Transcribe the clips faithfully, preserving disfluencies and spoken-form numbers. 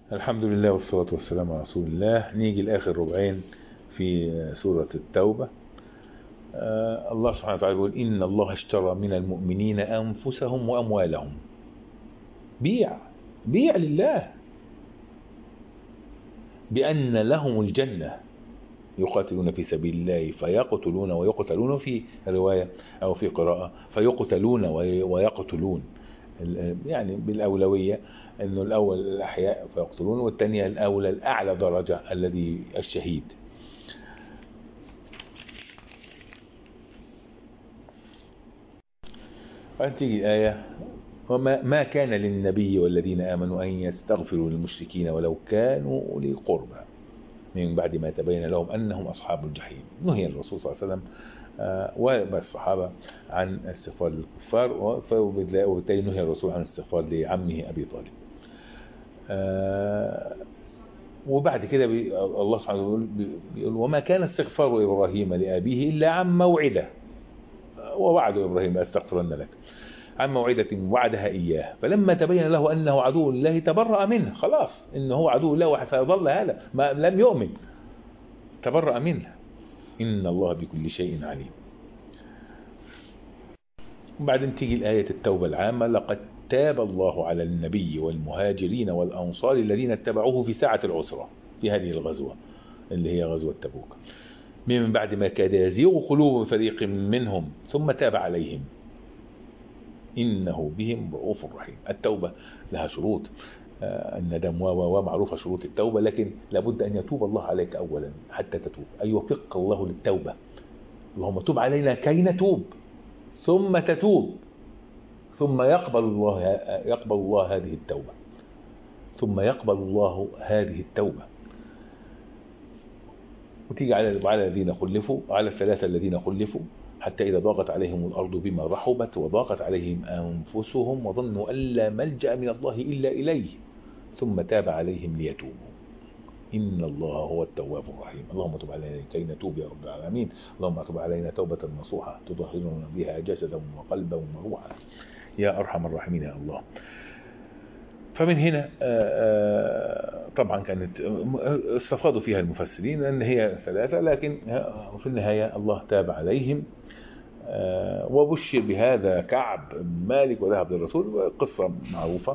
الحمد لله والصلاة والسلام على رسول الله. نيجي لآخر ربعين في سورة التوبة. آه الله سبحانه وتعالى يقول: إن الله اشترى من المؤمنين أنفسهم وأموالهم. بيع بيع لله بأن لهم الجنة يقاتلون في سبيل الله فيقتلون ويقتلون، في رواية أو في قراءة فيقتلون ويقتلون، يعني بالأولوية أنه الأول الأحياء فيقتلون، والثانية الأولى الأعلى درجة الذي الشهيد. فتيجي الآية: وما ما كان للنبي والذين آمنوا أن يستغفروا للمشركين ولو كانوا أولي قربى من بعد ما تبين لهم أنهم أصحاب الجحيم. نهي الرسول صلى الله عليه وسلم والصحابة عن استغفار الكفار، وبالتالي نهي الرسول عن استغفار لعمه أبي طالب. وبعد كده الله سبحانه وتعالى بيقول: وما كان استغفار إبراهيم لأبيه إلا عن موعدة ووعد إبراهيم لأستغفرن لك، عن موعدة وعدها إياه، فلما تبين له أنه عدو الله تبرأ منه. خلاص إنه هو عدو الله وسيظل هذا ما لم يؤمن، تبرأ منه. إن الله بكل شيء عليم. وبعدين تيجي الآية التوبة العامة: لقد تاب الله على النبي والمهاجرين والأنصار الذين اتبعوه في ساعة العسرة، في هذه الغزوة اللي هي غزوة تبوك، من بعد ما كاد يزيغ قلوب فريق منهم ثم تاب عليهم إنه بهم رؤوف رحيم. التوبة لها شروط، الندم ومعروفة شروط التوبة، لكن لابد أن يتوب الله عليك أولا حتى تتوب، أي يوفقك الله للتوبة. اللهم تب علينا كي نتوب، ثم تتوب، ثم يقبل الله يقبل الله هذه التوبة، ثم يقبل الله هذه التوبة. وتيجي على على الذين خلفوا، على الثلاثة الذين خلفوا حتى إذا ضاقت عليهم الأرض بما رحبت وضاقت عليهم أنفسهم وظنوا أن لا ملجأ من الله إلا إليه ثم تاب عليهم ليتوبوا إن الله هو التواب الرحيم. اللهم تب علينا كي نتوب يا رب العالمين. اللهم تب علينا توبة نصوحة تطهرنا بها جسدا وقلبا وروحا يا أرحم الراحمين يا الله. فمن هنا طبعا كانت استفاضوا فيها المفسرين أن هي ثلاثة، لكن في النهاية الله تاب عليهم. وبشر بهذا كعب مالك وذهب للرسول، قصة معروفة.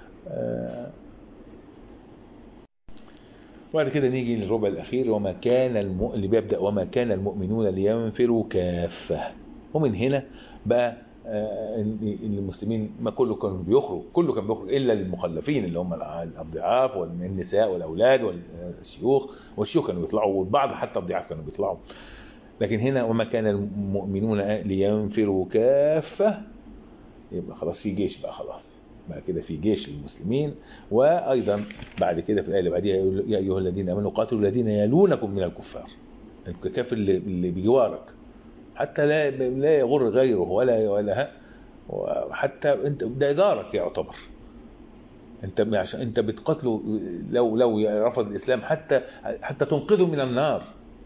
وبعد كده نيجي للربع الأخير: وما كان الم... اللي بيبدأ وما كان المؤمنون لينفروا كافة. ومن هنا بقى المسلمين ما كله كان بيخرج، كله كان بيخرج إلا المخلفين اللي هم الأضعاف والنساء والأولاد والشيوخ، والشيوخ كانوا بيطلعوا، والبعض حتى الضعاف كانوا بيطلعوا. لكن هنا وما كان المؤمنون لينفروا كافة، يبقى خلاص في جيش بقى، خلاص بقى كده في جيش للمسلمين. وأيضا بعد كده في الآية اللي بعديها يقول: يا أيها الذين آمنوا قاتلوا الذين يلونكم من الكفار، الكافر اللي بجوارك حتى لا لا يغر غيره ولا ولا حتى انت ده جارك يعتبر، انت عشان انت بتقتله لو لو رفض الإسلام حتى حتى تنقذه من النار.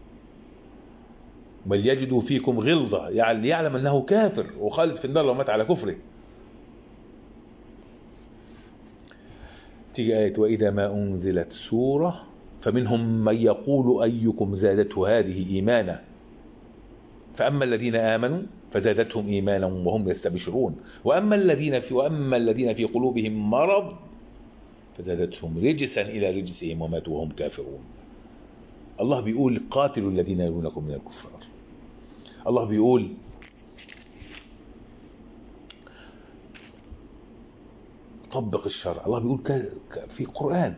بل يجدوا فيكم غلظة، يعني يعلم أنه كافر وخالد في النار لو مات على كفره. تيجي آية: وإذا ما أنزلت سورة فمنهم من يقول أيكم زادته هذه إيمانا فأما الذين آمنوا فزادتهم إيمانا وهم يستبشرون وأما الذين في وأما الذين في قلوبهم مرض فزادتهم رجسا إلى رجسهم وماتوا وهم كافرون. الله بيقول: قاتلوا الذين يلونكم من الكفار. الله بيقول: طبق الشرع. الله بيقول في القرآن،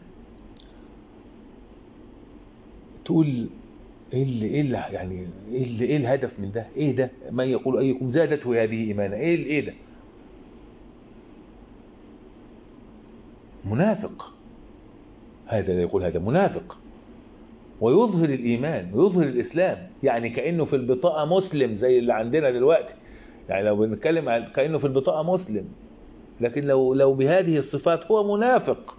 تقول ايه اللي ايه اللي يعني ايه اللي ايه الهدف من ده؟ ايه ده؟ ما يقول ايكم زادته هذه ايمانا، ايه ايه ده؟ منافق هذا اللي يقول، هذا منافق ويظهر الايمان ويظهر الاسلام، يعني كانه في البطاقه مسلم زي اللي عندنا دلوقتي. يعني لو بنتكلم عن كانه في البطاقه مسلم، لكن لو لو بهذه الصفات هو منافق.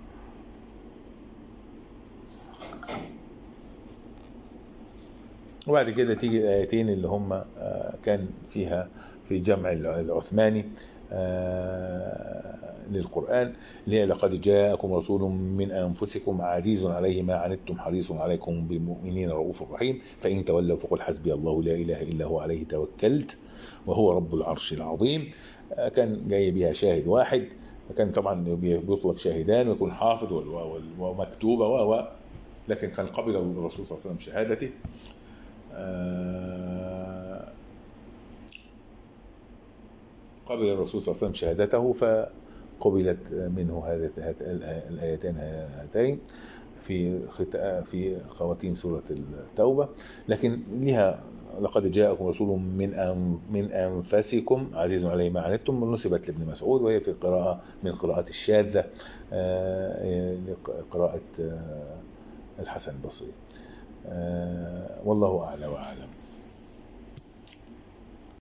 وبعد كده تيجي الآيتين اللي هم كان فيها في جمع العثماني: للقرآن، اللي هي لقد جاءكم رسول من أنفسكم عزيز عليه ما عنتم حريص عليكم بالمؤمنين رؤوف رحيم، فإن تولوا فقل حسبي الله لا إله إلا هو عليه توكلت وهو رب العرش العظيم. كان جاي بها شاهد واحد، كان طبعا بيطلب شاهدان ويكون حافظ ومكتوبة و لكن كان قبل الرسول صلى الله عليه وسلم شهادته. قبل الرسول صلى الله عليه وسلم شهادته فقبلت منه هذه الآيتين هاتين في في خواتيم سورة التوبة. لكن لها لقد جاءكم رسول من من أنفسكم عزيز عليه ما عنتم نسبت لابن مسعود، وهي في قراءة من قراءات الشاذة لقراءة الحسن البصري. والله أعلى وأعلم.